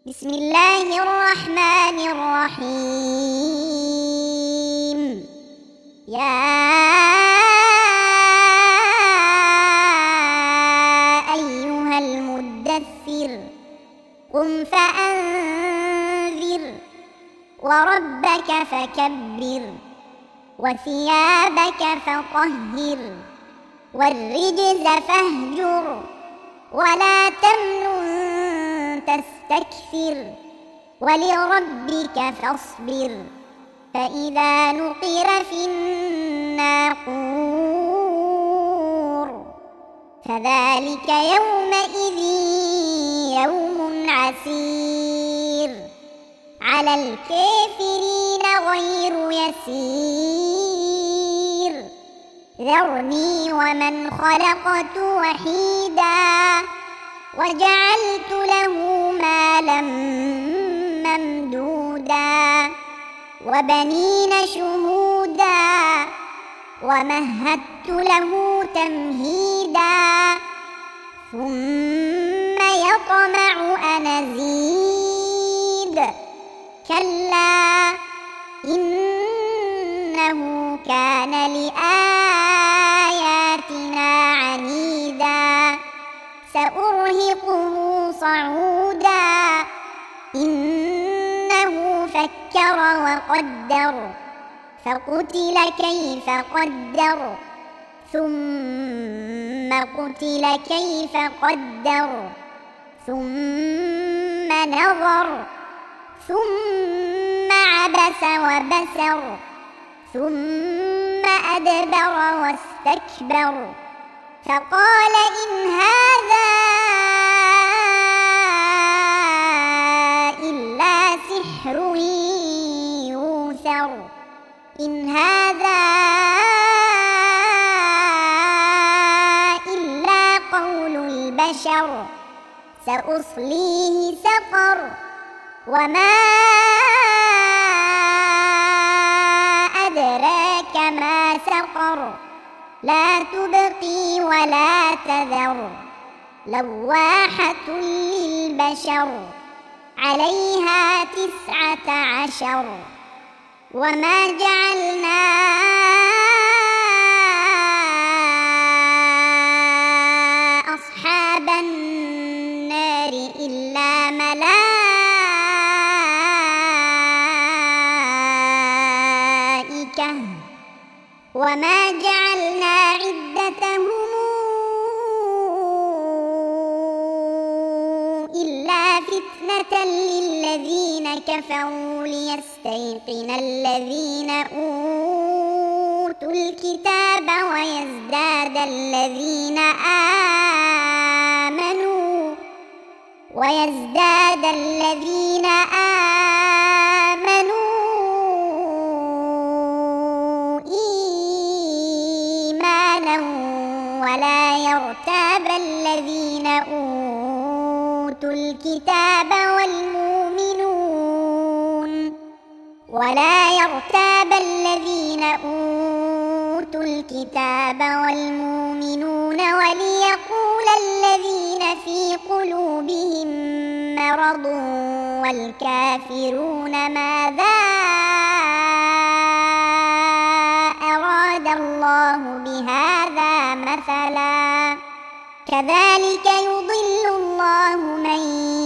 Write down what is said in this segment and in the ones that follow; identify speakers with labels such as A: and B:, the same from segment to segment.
A: بسم الله الرحمن الرحيم. يا أيها المدثر قم فأنذر وربك فكبر وثيابك فطهر والرجز فاهجر ولا تمنن تستكثر ولربك فاصبر فإذا نقر في الناقور فذلك يومئذ يوم عسير على الكافرين غير يسير ذرني ومن خلقت وحيدا وجعلت له مالا ممدودا وبنين شهودا ومهدت له تمهيدا ثم يطمع أن أزيد كلا إنه كان لآياتنا عنيدا سأرهقه صعودا إنه فكر وقدر فقتل كيف قدر ثم قتل كيف قدر ثم نظر ثم عبس وبسر ثم أدبر واستكبر فقال إن هذا إلا سحر يؤثر إن هذا إلا قول البشر سأصليه سقر وما أدراك ما سقر لا تبقي ولا تذر لواحة للبشر عليها 19 وما جعلنا أصحاب النار إلا ملائكة وما جعلنا عدتهم إلا فتنة للذين كفروا ليستيقن الذين أوتوا الكتاب ويزداد الذين آمنوا ولا يرتاب الذين أوتوا الكتاب والمؤمنون وليقول الذين في قلوبهم مرض والكافرون ماذا أراد الله بهذا مثلا كذلك يضل الله من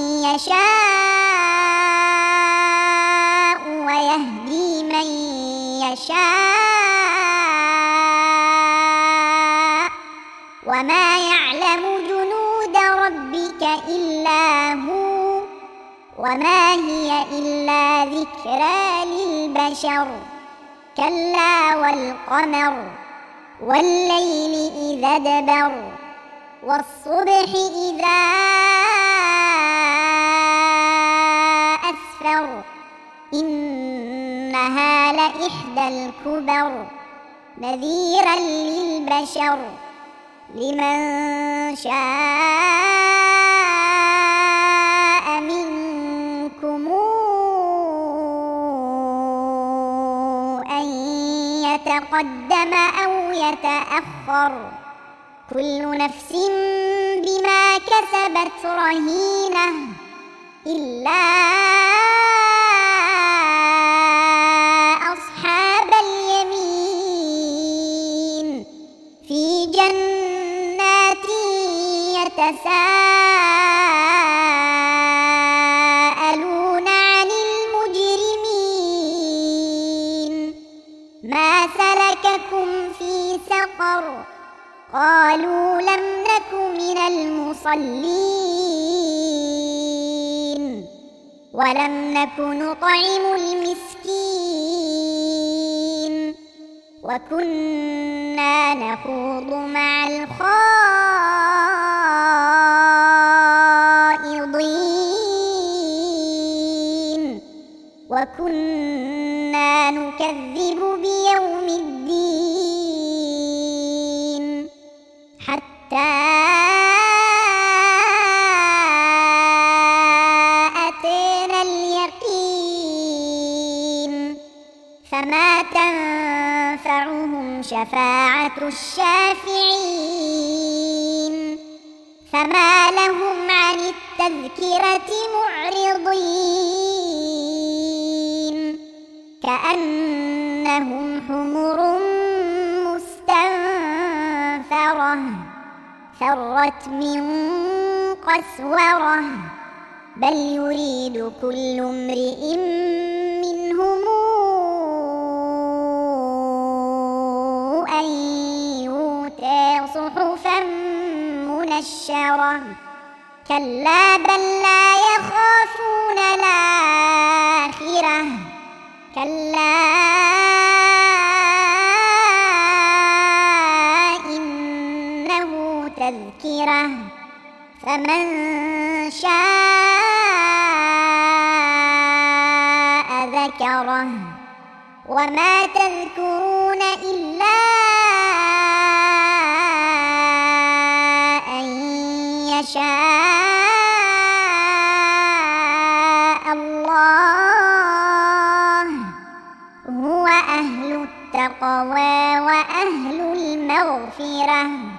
A: يشاء ويهدي من يشاء وما يعلم جنود ربك إلا هو وما هي إلا ذكرى للبشر كلا والقمر والليل إذا ادبر والصبح إذا أسفر إنها لإحدى الكبر نذيرا للبشر لمن شاء منكم أن يتقدم أو يتأخر كل نفس بما كسبت رهينة إلا ولم نك نطعم المسكين وكنا نخوض مع الخائضين وكنا نكذب بيوم الدين حتى أتانا اليقين فما تنفعهم شفاعة الشافعين فما لهم عن التذكرة معرضين كأنهم حمر مستنفرة فرت من قسورة بل يريد كل امرئ منهم أن يؤتى صحفا منشرة كلا بل لا يخافون الآخرة كلا إنه تذكرة فمن شاء ذكره وما تذكرون إلا أن يشاء الله هو أهل التقوى وأهل المغفرة